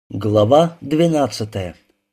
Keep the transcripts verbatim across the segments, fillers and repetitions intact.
Глава двенадцатая.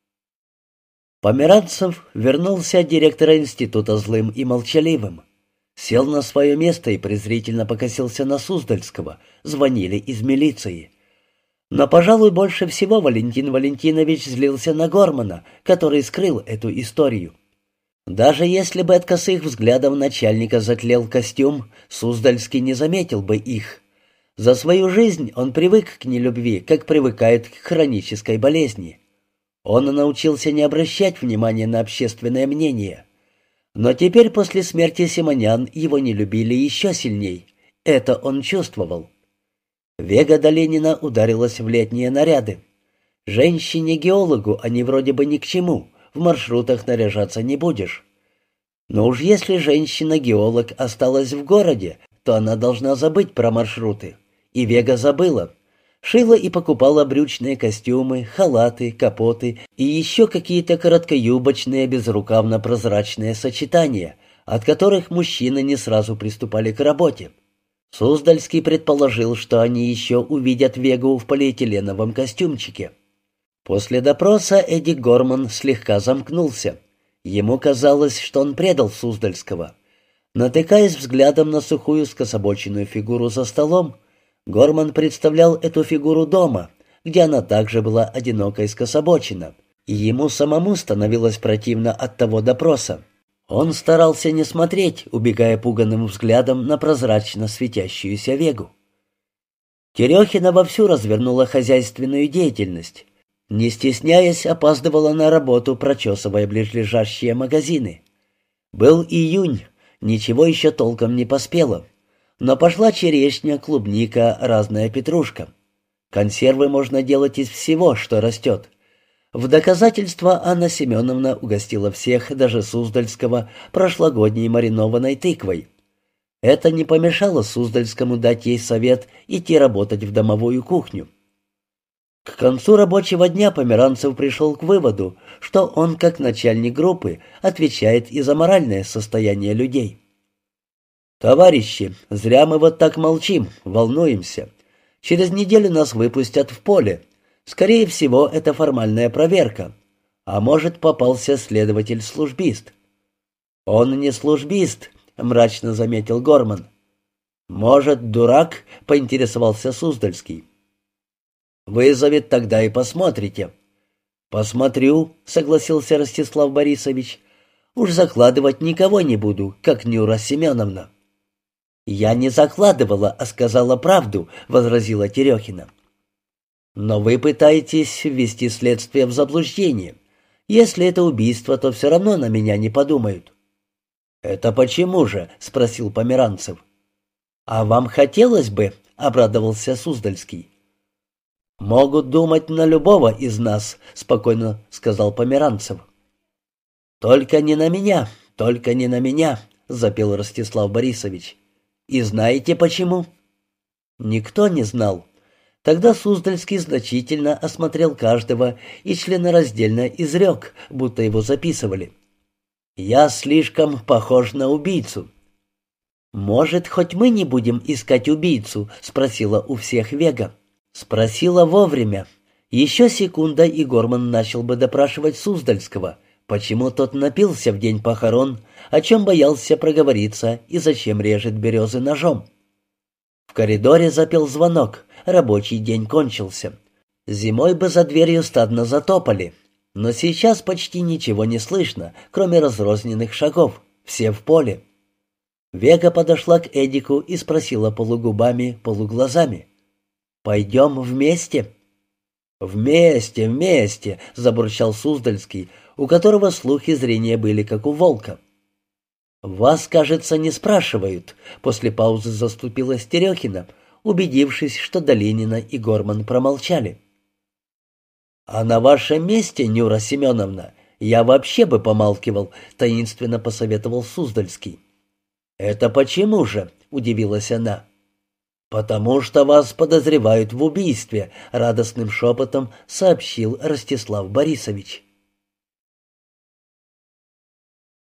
Померанцев вернулся от директора института злым и молчаливым. Сел на свое место и презрительно покосился на Суздальского. Звонили из милиции. Но, пожалуй, больше всего Валентин Валентинович злился на Гормана, который скрыл эту историю. Даже если бы от косых взглядов начальника затлел костюм, Суздальский не заметил бы их. За свою жизнь он привык к нелюбви, как привыкает к хронической болезни. Он научился не обращать внимания на общественное мнение. Но теперь после смерти Симонян его не любили еще сильней. Это он чувствовал. Вега Долинина ударилась в летние наряды. Женщине-геологу они вроде бы ни к чему, в маршрутах наряжаться не будешь. Но уж если женщина-геолог осталась в городе, то она должна забыть про маршруты. И Вега забыла. Шила и покупала брючные костюмы, халаты, капоты и еще какие-то короткоюбочные безрукавно-прозрачные сочетания, от которых мужчины не сразу приступали к работе. Суздальский предположил, что они еще увидят Вегу в полиэтиленовом костюмчике. После допроса Эдди Горман слегка замкнулся. Ему казалось, что он предал Суздальского. Натыкаясь взглядом на сухую скособоченную фигуру за столом, Горман представлял эту фигуру дома, где она также была одиноко и скособочена, и ему самому становилось противно от того допроса. Он старался не смотреть, убегая пуганным взглядом на прозрачно светящуюся Вегу. Терехина вовсю развернула хозяйственную деятельность. Не стесняясь, опаздывала на работу, прочесывая близлежащие магазины. Был июнь, ничего еще толком не поспело. Но пошла черешня, клубника, разная петрушка. Консервы можно делать из всего, что растет. В доказательство Анна Семеновна угостила всех, даже Суздальского, прошлогодней маринованной тыквой. Это не помешало Суздальскому дать ей совет идти работать в домовую кухню. К концу рабочего дня Померанцев пришел к выводу, что он, как начальник группы, отвечает и за моральное состояние людей. «Товарищи, зря мы вот так молчим, волнуемся. Через неделю нас выпустят в поле. Скорее всего, это формальная проверка. А может, попался следователь-службист». «Он не службист», — мрачно заметил Горман. «Может, дурак?» — поинтересовался Суздальский. «Вызовет, тогда и посмотрите». «Посмотрю», — согласился Ростислав Борисович. «Уж закладывать никого не буду, как Нюра Семеновна». «Я не закладывала, а сказала правду», — возразила Терехина. «Но вы пытаетесь ввести следствие в заблуждение. Если это убийство, то все равно на меня не подумают». «Это почему же?» — спросил Померанцев. «А вам хотелось бы?» — обрадовался Суздальский. «Могут думать на любого из нас», — спокойно сказал Померанцев. «Только не на меня, только не на меня», — запел Ростислав Борисович. «И знаете почему?» Никто не знал. Тогда Суздальский значительно осмотрел каждого и членораздельно изрек, будто его записывали. «Я слишком похож на убийцу». «Может, хоть мы не будем искать убийцу?» — спросила у всех Вега. Спросила вовремя. Еще секунда, и Горман начал бы допрашивать Суздальского, почему тот напился в день похорон, о чем боялся проговориться и зачем режет березы ножом. В коридоре запел звонок, рабочий день кончился. Зимой бы за дверью стадно затопали, но сейчас почти ничего не слышно, кроме разрозненных шагов, все в поле. Вега подошла к Эдику и спросила полугубами, полуглазами: «Пойдем вместе?» «Вместе, вместе!» — забурчал Суздальский, у которого слух и зрение были как у волка. «Вас, кажется, не спрашивают», — после паузы заступилась Терехина, убедившись, что Долинина и Горман промолчали. «А на вашем месте, Нюра Семеновна, я вообще бы помалкивал», — таинственно посоветовал Суздальский. «Это почему же?» — удивилась она. «Потому что вас подозревают в убийстве», — радостным шепотом сообщил Ростислав Борисович.